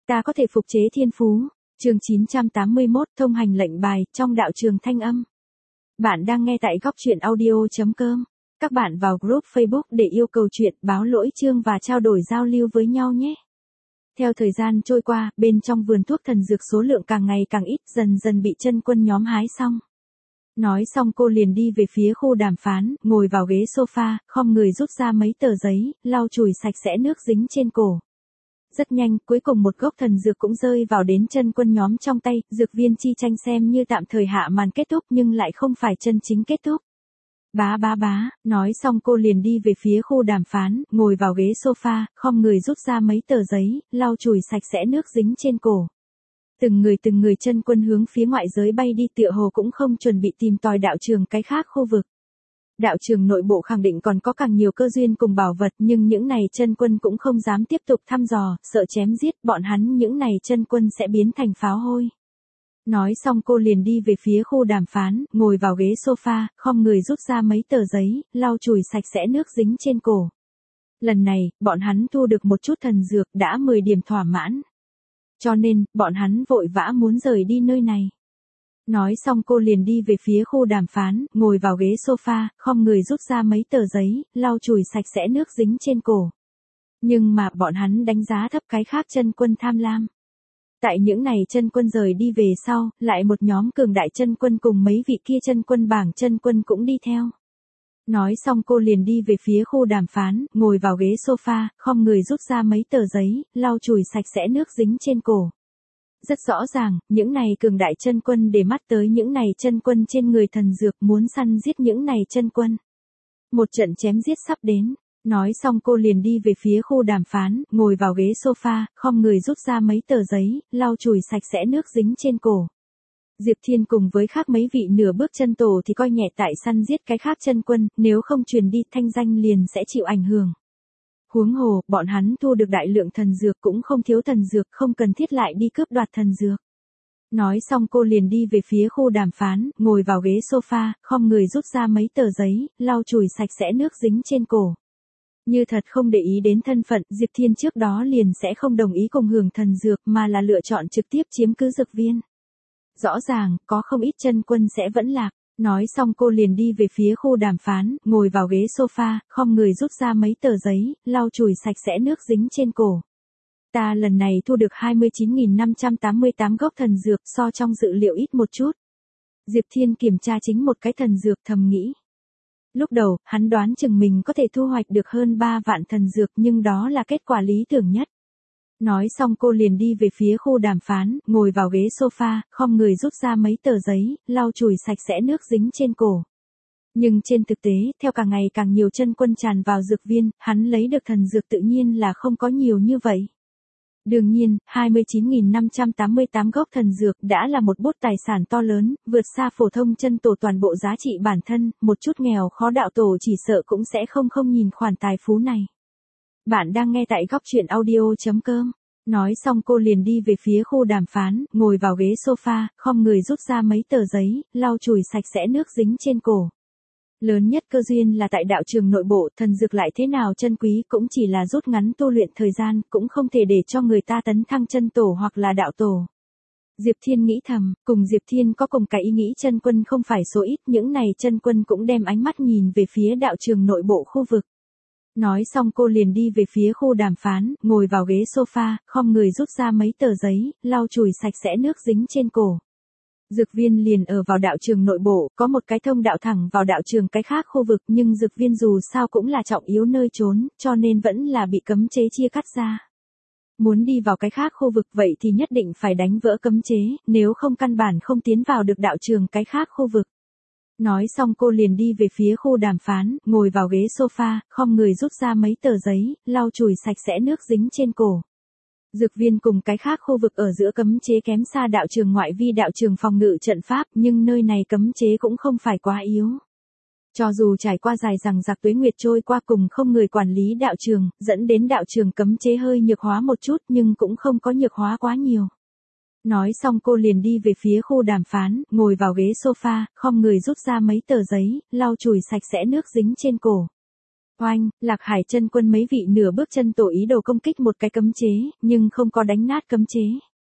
Ta có thể phục chế thiên phú. Chương 981 thông hành lệnh bài trong đạo trường thanh âm. Bạn đang nghe tại góc truyện audio.com. Các bạn vào group Facebook để yêu cầu chuyện, báo lỗi chương và trao đổi giao lưu với nhau nhé. Theo thời gian trôi qua, bên trong vườn thuốc thần dược số lượng càng ngày càng ít, dần dần bị chân quân nhóm hái xong. Nói xong cô liền đi về phía khu đàm phán, ngồi vào ghế sofa, khom người rút ra mấy tờ giấy, lau chùi sạch sẽ nước dính trên cổ. Rất nhanh, cuối cùng một gốc thần dược cũng rơi vào đến chân quân nhóm trong tay, dược viên chi tranh xem như tạm thời hạ màn kết thúc nhưng lại không phải chân chính kết thúc. Bá, nói xong cô liền đi về phía khu đàm phán, ngồi vào ghế sofa, khom người rút ra mấy tờ giấy, lau chùi sạch sẽ nước dính trên cổ. Từng người chân quân hướng phía ngoại giới bay đi, tựa hồ cũng không chuẩn bị tìm tòi đạo trường cái khác khu vực. Đạo trường nội bộ khẳng định còn có càng nhiều cơ duyên cùng bảo vật, nhưng những này chân quân cũng không dám tiếp tục thăm dò, sợ chém giết bọn hắn, những này chân quân sẽ biến thành pháo hôi. Nói xong cô liền đi về phía khu đàm phán, ngồi vào ghế sofa, khom người rút ra mấy tờ giấy, lau chùi sạch sẽ nước dính trên cổ. Lần này, bọn hắn thu được một chút thần dược, đã 10 điểm thỏa mãn. Cho nên, bọn hắn vội vã muốn rời đi nơi này. Nói xong cô liền đi về phía khu đàm phán, ngồi vào ghế sofa, khom người rút ra mấy tờ giấy, lau chùi sạch sẽ nước dính trên cổ. Nhưng mà bọn hắn đánh giá thấp cái khác chân quân tham lam. Tại những này chân quân rời đi về sau, lại một nhóm cường đại chân quân cùng mấy vị kia chân quân bảng chân quân cũng đi theo. Nói xong cô liền đi về phía khu đàm phán, ngồi vào ghế sofa, khom người rút ra mấy tờ giấy, lau chùi sạch sẽ nước dính trên cổ. Rất rõ ràng, những này cường đại chân quân để mắt tới những này chân quân trên người thần dược, muốn săn giết những này chân quân. Một trận chém giết sắp đến. Nói xong cô liền đi về phía khu đàm phán, ngồi vào ghế sofa, khom người rút ra mấy tờ giấy, lau chùi sạch sẽ nước dính trên cổ. Diệp Thiên cùng với khác mấy vị nửa bước chân tổ thì coi nhẹ tại săn giết cái khác chân quân, nếu không truyền đi thanh danh liền sẽ chịu ảnh hưởng. Huống hồ, bọn hắn thu được đại lượng thần dược cũng không thiếu thần dược, không cần thiết lại đi cướp đoạt thần dược. Nói xong cô liền đi về phía khu đàm phán, ngồi vào ghế sofa, khom người rút ra mấy tờ giấy, lau chùi sạch sẽ nước dính trên cổ. Như thật không để ý đến thân phận, Diệp Thiên trước đó liền sẽ không đồng ý cùng hưởng thần dược mà là lựa chọn trực tiếp chiếm cứ dược viên. Rõ ràng, có không ít chân quân sẽ vẫn lạc. Nói xong cô liền đi về phía khu đàm phán, ngồi vào ghế sofa, khom người rút ra mấy tờ giấy, lau chùi sạch sẽ nước dính trên cổ. Ta lần này thu được 29.588 gốc thần dược, so trong dự liệu ít một chút. Diệp Thiên kiểm tra chính một cái thần dược, thầm nghĩ. Lúc đầu, hắn đoán chừng mình có thể thu hoạch được hơn 3 vạn thần dược, nhưng đó là kết quả lý tưởng nhất. Nói xong cô liền đi về phía khu đàm phán, ngồi vào ghế sofa, khom người rút ra mấy tờ giấy, lau chùi sạch sẽ nước dính trên cổ. Nhưng trên thực tế, theo càng ngày càng nhiều chân quân tràn vào dược viên, hắn lấy được thần dược tự nhiên là không có nhiều như vậy. Đương nhiên, 29.588 gốc thần dược đã là một bút tài sản to lớn, vượt xa phổ thông chân tổ toàn bộ giá trị bản thân, một chút nghèo khó đạo tổ chỉ sợ cũng sẽ không nhìn khoản tài phú này. Bạn đang nghe tại góc truyện audio.com. Nói xong cô liền đi về phía khu đàm phán, ngồi vào ghế sofa, khom người rút ra mấy tờ giấy, lau chùi sạch sẽ nước dính trên cổ. Lớn nhất cơ duyên là tại đạo trường nội bộ, thần dược lại thế nào chân quý cũng chỉ là rút ngắn tu luyện thời gian, cũng không thể để cho người ta tấn thăng chân tổ hoặc là đạo tổ. Diệp Thiên nghĩ thầm, cùng Diệp Thiên có cùng cái ý nghĩ chân quân không phải số ít, những này chân quân cũng đem ánh mắt nhìn về phía đạo trường nội bộ khu vực. Nói xong cô liền đi về phía khu đàm phán, ngồi vào ghế sofa, khom người rút ra mấy tờ giấy, lau chùi sạch sẽ nước dính trên cổ. Dược viên liền ở vào đạo trường nội bộ, có một cái thông đạo thẳng vào đạo trường cái khác khu vực, nhưng dược viên dù sao cũng là trọng yếu nơi trốn, cho nên vẫn là bị cấm chế chia cắt ra. Muốn đi vào cái khác khu vực vậy thì nhất định phải đánh vỡ cấm chế, nếu không căn bản không tiến vào được đạo trường cái khác khu vực. Nói xong cô liền đi về phía khu đàm phán, ngồi vào ghế sofa, khom người rút ra mấy tờ giấy, lau chùi sạch sẽ nước dính trên cổ. Dược viên cùng cái khác khu vực ở giữa cấm chế kém xa đạo trường ngoại vi đạo trường phòng ngự trận pháp, nhưng nơi này cấm chế cũng không phải quá yếu. Cho dù trải qua dài dằng dặc tuế nguyệt trôi qua cùng không người quản lý đạo trường, dẫn đến đạo trường cấm chế hơi nhược hóa một chút nhưng cũng không có nhược hóa quá nhiều. Nói xong cô liền đi về phía khu đàm phán, ngồi vào ghế sofa, khom người rút ra mấy tờ giấy, lau chùi sạch sẽ nước dính trên cổ. Oanh, Lạc Hải chân quân mấy vị nửa bước chân tổ ý đồ công kích một cái cấm chế, nhưng không có đánh nát cấm chế.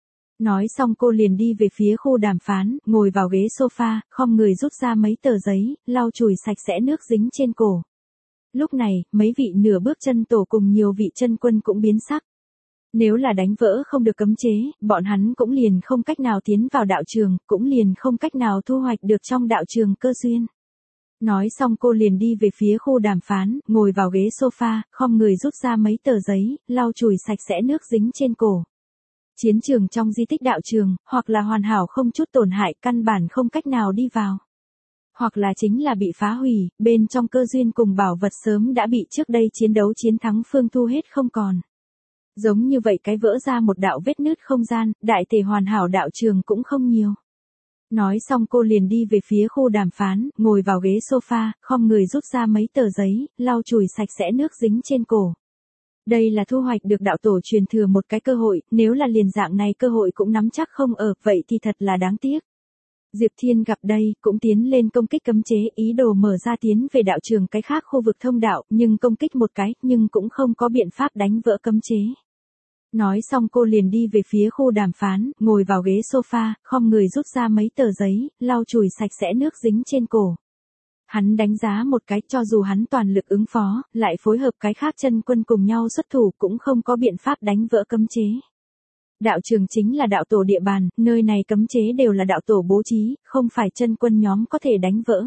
Nói xong cô liền đi về phía khu đàm phán, ngồi vào ghế sofa, khom người rút ra mấy tờ giấy, lau chùi sạch sẽ nước dính trên cổ. Lúc này, mấy vị nửa bước chân tổ cùng nhiều vị chân quân cũng biến sắc. Nếu là đánh vỡ không được cấm chế, bọn hắn cũng liền không cách nào tiến vào đạo trường, cũng liền không cách nào thu hoạch được trong đạo trường cơ duyên. Nói xong cô liền đi về phía khu đàm phán, ngồi vào ghế sofa, khom người rút ra mấy tờ giấy, lau chùi sạch sẽ nước dính trên cổ. Chiến trường trong di tích đạo trường, hoặc là hoàn hảo không chút tổn hại, căn bản không cách nào đi vào. Hoặc là chính là bị phá hủy, bên trong cơ duyên cùng bảo vật sớm đã bị trước đây chiến đấu chiến thắng phương thu hết không còn. Giống như vậy cái vỡ ra một đạo vết nứt không gian, đại thể hoàn hảo đạo trường cũng không nhiều. Nói xong cô liền đi về phía khu đàm phán, ngồi vào ghế sofa, khom người rút ra mấy tờ giấy, lau chùi sạch sẽ nước dính trên cổ. Đây là thu hoạch được đạo tổ truyền thừa một cái cơ hội, nếu là liền dạng này cơ hội cũng nắm chắc không ở, vậy thì thật là đáng tiếc. Diệp Thiên gặp đây, cũng tiến lên công kích cấm chế, ý đồ mở ra tiến về đạo trường cái khác khu vực thông đạo, nhưng công kích một cái, nhưng cũng không có biện pháp đánh vỡ cấm chế. Nói xong cô liền đi về phía khu đàm phán, ngồi vào ghế sofa, khom người rút ra mấy tờ giấy, lau chùi sạch sẽ nước dính trên cổ. Hắn đánh giá một cái, cho dù hắn toàn lực ứng phó, lại phối hợp cái khác chân quân cùng nhau xuất thủ cũng không có biện pháp đánh vỡ cấm chế. Đạo trường chính là đạo tổ địa bàn, nơi này cấm chế đều là đạo tổ bố trí, không phải chân quân nhóm có thể đánh vỡ.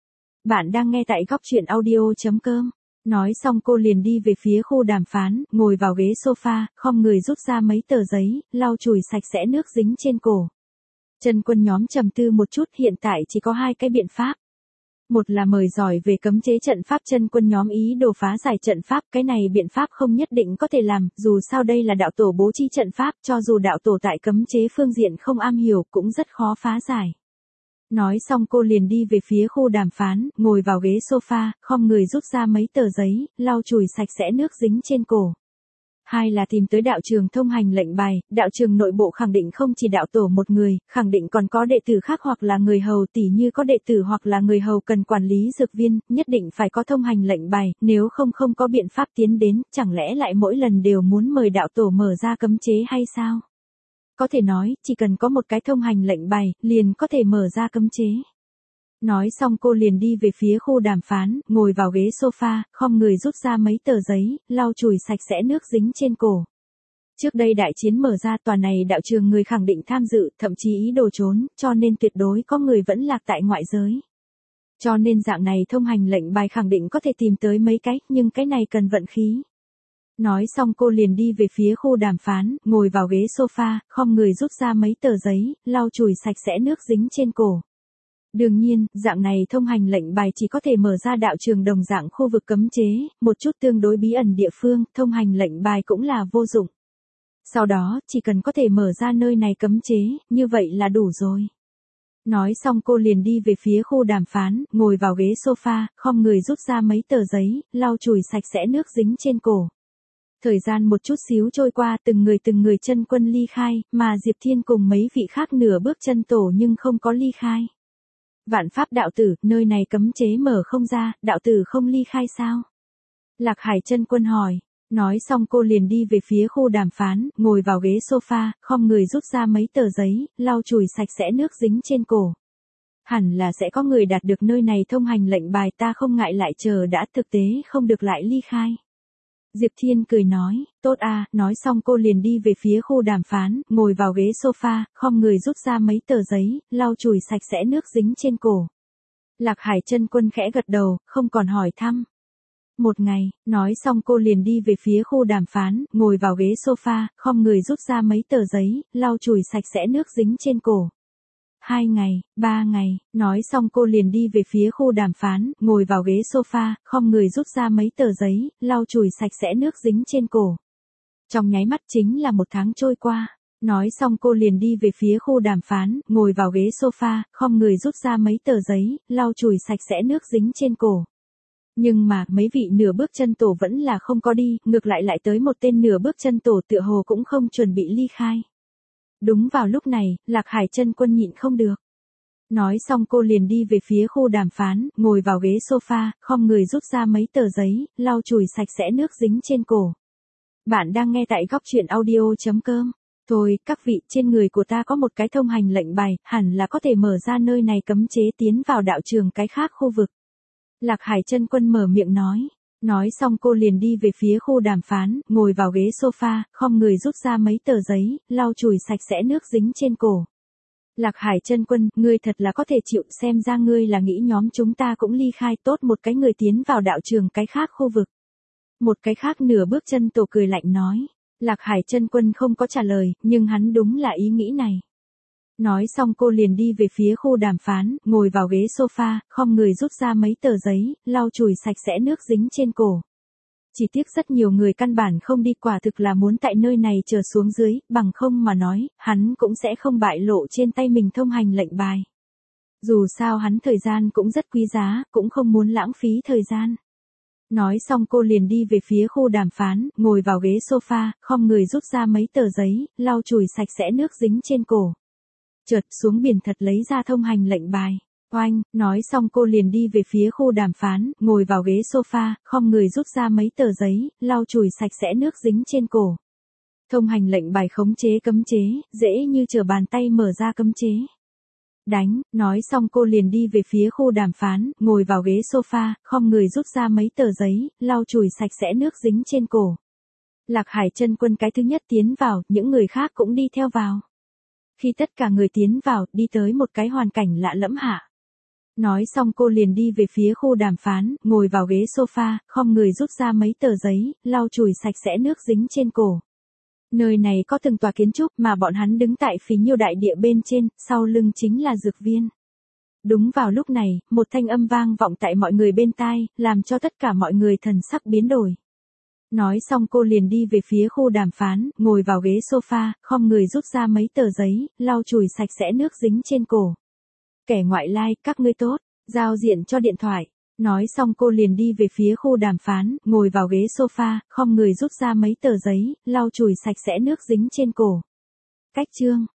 Bạn đang nghe tại góc truyện audio.com. Nói xong cô liền đi về phía khu đàm phán, ngồi vào ghế sofa, khom người rút ra mấy tờ giấy, lau chùi sạch sẽ nước dính trên cổ. Chân quân nhóm trầm tư một chút, hiện tại chỉ có hai cái biện pháp. Một là mời giỏi về cấm chế trận pháp chân quân nhóm ý đồ phá giải trận pháp, cái này biện pháp không nhất định có thể làm, dù sao đây là đạo tổ bố trí trận pháp, cho dù đạo tổ tại cấm chế phương diện không am hiểu cũng rất khó phá giải. Nói xong cô liền đi về phía khu đàm phán, ngồi vào ghế sofa, khom người rút ra mấy tờ giấy, lau chùi sạch sẽ nước dính trên cổ. Hai là tìm tới đạo trường thông hành lệnh bài, đạo trường nội bộ khẳng định không chỉ đạo tổ một người, khẳng định còn có đệ tử khác hoặc là người hầu, tỉ như có đệ tử hoặc là người hầu cần quản lý dược viên, nhất định phải có thông hành lệnh bài, nếu không không có biện pháp tiến đến, chẳng lẽ lại mỗi lần đều muốn mời đạo tổ mở ra cấm chế hay sao? Có thể nói, chỉ cần có một cái thông hành lệnh bài, liền có thể mở ra cấm chế. Nói xong cô liền đi về phía khu đàm phán, ngồi vào ghế sofa, khom người rút ra mấy tờ giấy, lau chùi sạch sẽ nước dính trên cổ. Trước đây đại chiến mở ra, tòa này đạo trường người khẳng định tham dự, thậm chí ý đồ trốn, cho nên tuyệt đối có người vẫn lạc tại ngoại giới. Cho nên dạng này thông hành lệnh bài khẳng định có thể tìm tới mấy cái, nhưng cái này cần vận khí. Nói xong cô liền đi về phía khu đàm phán, ngồi vào ghế sofa, khom người rút ra mấy tờ giấy, lau chùi sạch sẽ nước dính trên cổ. Đương nhiên, dạng này thông hành lệnh bài chỉ có thể mở ra đạo trường đồng dạng khu vực cấm chế, một chút tương đối bí ẩn địa phương, thông hành lệnh bài cũng là vô dụng. Sau đó, chỉ cần có thể mở ra nơi này cấm chế, như vậy là đủ rồi. Nói xong cô liền đi về phía khu đàm phán, ngồi vào ghế sofa, khom người rút ra mấy tờ giấy, lau chùi sạch sẽ nước dính trên cổ. Thời gian một chút xíu trôi qua, từng người chân quân ly khai, mà Diệp Thiên cùng mấy vị khác nửa bước chân tổ nhưng không có ly khai. Vạn Pháp đạo tử, nơi này cấm chế mở không ra, đạo tử không ly khai sao? Lạc Hải chân quân hỏi. Nói xong cô liền đi về phía khu đàm phán, ngồi vào ghế sofa, khom người rút ra mấy tờ giấy, lau chùi sạch sẽ nước dính trên cổ. Hẳn là sẽ có người đạt được nơi này thông hành lệnh bài, ta không ngại lại chờ đã, thực tế không được lại ly khai. Diệp Thiên cười nói, tốt à, nói xong cô liền đi về phía khu đàm phán, ngồi vào ghế sofa, khom người rút ra mấy tờ giấy, lau chùi sạch sẽ nước dính trên cổ. Lạc Hải chân quân khẽ gật đầu, không còn hỏi thăm. Một ngày, nói xong cô liền đi về phía khu đàm phán, ngồi vào ghế sofa, khom người rút ra mấy tờ giấy, lau chùi sạch sẽ nước dính trên cổ. 2 ngày, 3 ngày, nói xong cô liền đi về phía khu đàm phán, ngồi vào ghế sofa, khom người rút ra mấy tờ giấy, lau chùi sạch sẽ nước dính trên cổ. Trong nháy mắt chính là 1 tháng trôi qua. Nói xong cô liền đi về phía khu đàm phán, ngồi vào ghế sofa, khom người rút ra mấy tờ giấy, lau chùi sạch sẽ nước dính trên cổ. Nhưng mà, mấy vị nửa bước chân tổ vẫn là không có đi, ngược lại tới một tên nửa bước chân tổ tựa hồ cũng không chuẩn bị ly khai. Đúng vào lúc này, Lạc Hải chân quân nhịn không được. Nói xong cô liền đi về phía khu đàm phán, ngồi vào ghế sofa, khom người rút ra mấy tờ giấy, lau chùi sạch sẽ nước dính trên cổ. Bạn đang nghe tại góc chuyện audio.com. Thôi, các vị, trên người của ta có một cái thông hành lệnh bài, hẳn là có thể mở ra nơi này cấm chế tiến vào đạo trường cái khác khu vực. Lạc Hải Chân Quân mở miệng nói. Nói xong cô liền đi về phía khu đàm phán, ngồi vào ghế sofa, khom người rút ra mấy tờ giấy, lau chùi sạch sẽ nước dính trên cổ. Lạc Hải Chân Quân, ngươi thật là có thể chịu, xem ra ngươi là nghĩ nhóm chúng ta cũng ly khai, tốt một cái người tiến vào đạo trường cái khác khu vực. Một cái khác nửa bước chân tổ cười lạnh nói. Lạc Hải Chân Quân không có trả lời, nhưng hắn đúng là ý nghĩ này. Nói xong cô liền đi về phía khu đàm phán, ngồi vào ghế sofa, khom người rút ra mấy tờ giấy, lau chùi sạch sẽ nước dính trên cổ. Chỉ tiếc rất nhiều người căn bản không đi, quả thực là muốn tại nơi này chờ xuống dưới, bằng không mà nói, hắn cũng sẽ không bại lộ trên tay mình thông hành lệnh bài. Dù sao hắn thời gian cũng rất quý giá, cũng không muốn lãng phí thời gian. Nói xong cô liền đi về phía khu đàm phán, ngồi vào ghế sofa, khom người rút ra mấy tờ giấy, lau chùi sạch sẽ nước dính trên cổ. Chợt xuống biển thật lấy ra thông hành lệnh bài. Oanh, nói xong cô liền đi về phía khu đàm phán, ngồi vào ghế sofa, khom người rút ra mấy tờ giấy, lau chùi sạch sẽ nước dính trên cổ. Thông hành lệnh bài khống chế cấm chế, dễ như trở bàn tay mở ra cấm chế. Đánh, nói xong cô liền đi về phía khu đàm phán, ngồi vào ghế sofa, khom người rút ra mấy tờ giấy, lau chùi sạch sẽ nước dính trên cổ. Lạc Hải Chân Quân cái thứ nhất tiến vào, những người khác cũng đi theo vào. Khi tất cả người tiến vào, đi tới một cái hoàn cảnh lạ lẫm hạ. Nói xong cô liền đi về phía khu đàm phán, ngồi vào ghế sofa, khom người rút ra mấy tờ giấy, lau chùi sạch sẽ nước dính trên cổ. Nơi này có từng tòa kiến trúc mà bọn hắn đứng tại phí nhiêu đại địa bên trên, sau lưng chính là dược viên. Đúng vào lúc này, một thanh âm vang vọng tại mọi người bên tai, làm cho tất cả mọi người thần sắc biến đổi. Nói xong cô liền đi về phía khu đàm phán, ngồi vào ghế sofa, khom người rút ra mấy tờ giấy, lau chùi sạch sẽ nước dính trên cổ. Kẻ ngoại lai, các ngươi tốt, giao diện cho điện thoại. Nói xong cô liền đi về phía khu đàm phán, ngồi vào ghế sofa, khom người rút ra mấy tờ giấy, lau chùi sạch sẽ nước dính trên cổ. Cách chương.